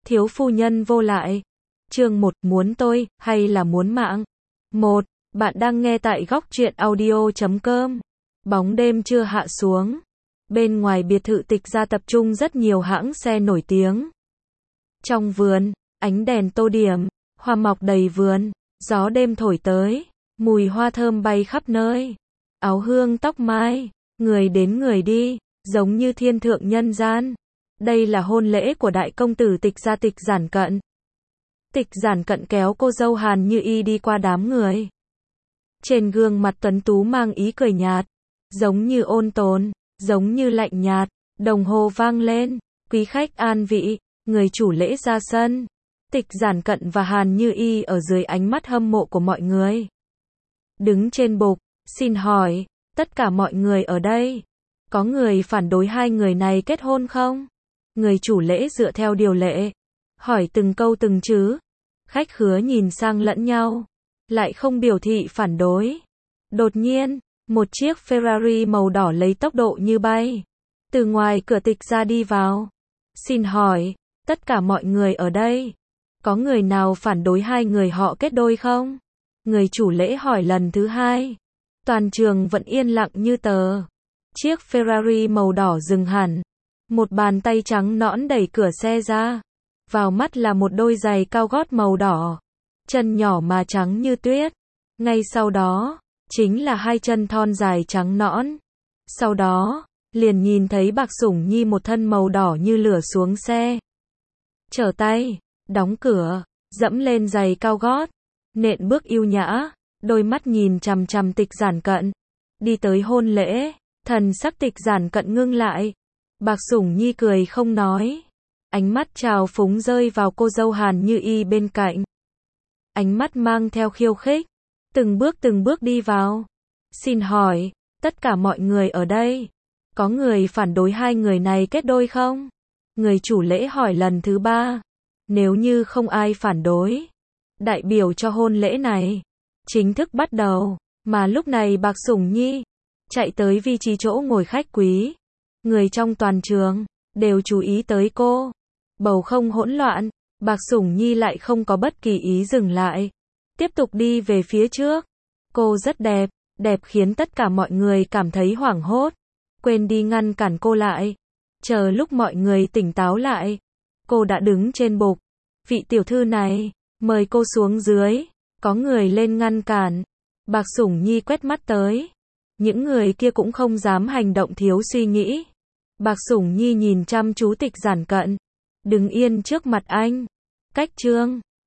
Thiếu phu nhân vô lại. Chương 1, muốn tôi, hay là muốn mạng? 1. Bạn đang nghe tại góc truyện audio.com. Bóng đêm chưa hạ xuống. Bên ngoài biệt thự Tịch Gia tập trung rất nhiều hãng xe nổi tiếng. Trong vườn, ánh đèn tô điểm, hoa mọc đầy vườn, gió đêm thổi tới, mùi hoa thơm bay khắp nơi. Áo hương tóc mai, người đến người đi, giống như thiên thượng nhân gian. Đây là hôn lễ của đại công tử Tịch Gia Tịch Giản Cận. Tịch Giản Cận kéo cô dâu Hàn Như Y đi qua đám người. Trên gương mặt tuấn tú mang ý cười nhạt, giống như ôn tồn, giống như lạnh nhạt. Đồng hồ vang lên, quý khách an vị, người chủ lễ ra sân. Tịch Giản Cận và Hàn Như Y ở dưới ánh mắt hâm mộ của mọi người. Đứng trên bục, xin hỏi, tất cả mọi người ở đây, có người phản đối hai người này kết hôn không? Người chủ lễ dựa theo điều lệ, hỏi từng câu từng chữ. Khách khứa nhìn sang lẫn nhau, lại không biểu thị phản đối. Đột nhiên, một chiếc Ferrari màu đỏ lấy tốc độ như bay, từ ngoài cửa Tịch Gia đi vào. Xin hỏi, tất cả mọi người ở đây, có người nào phản đối hai người họ kết đôi không? Người chủ lễ hỏi lần thứ hai. Toàn trường vẫn yên lặng như tờ. Chiếc Ferrari màu đỏ dừng hẳn. Một bàn tay trắng nõn đẩy cửa xe ra. Vào mắt là một đôi giày cao gót màu đỏ. Chân nhỏ mà trắng như tuyết. Ngay sau đó, chính là hai chân thon dài trắng nõn. Sau đó, liền nhìn thấy Bạc Sủng Nhi một thân màu đỏ như lửa xuống xe. Trở tay, đóng cửa, dẫm lên giày cao gót, nện bước yêu nhã, đôi mắt nhìn chằm chằm Tịch Giản Cận. Đi tới hôn lễ, thần sắc Tịch Giản Cận ngưng lại. Bạc Sủng Nhi cười không nói. Ánh mắt trào phúng rơi vào cô dâu Hàn Như Y bên cạnh. Ánh mắt mang theo khiêu khích. Từng bước đi vào. Xin hỏi, tất cả mọi người ở đây, có người phản đối hai người này kết đôi không? Người chủ lễ hỏi lần thứ ba. Nếu như không ai phản đối, đại biểu cho hôn lễ này chính thức bắt đầu. Mà lúc này Bạc Sủng Nhi chạy tới vị trí chỗ ngồi khách quý. Người trong toàn trường đều chú ý tới cô. Bầu không hỗn loạn, Bạc Sủng Nhi lại không có bất kỳ ý dừng lại, tiếp tục đi về phía trước. Cô rất đẹp, đẹp khiến tất cả mọi người cảm thấy hoảng hốt, quên đi ngăn cản cô lại. Chờ lúc mọi người tỉnh táo lại, cô đã đứng trên bục. Vị tiểu thư này, mời cô xuống dưới. Có người lên ngăn cản. Bạc Sủng Nhi quét mắt tới. Những người kia cũng không dám hành động thiếu suy nghĩ. Bạc Sủng Nhi nhìn chăm chú Tịch Giản Cận. Đứng yên trước mặt anh. Cách trương.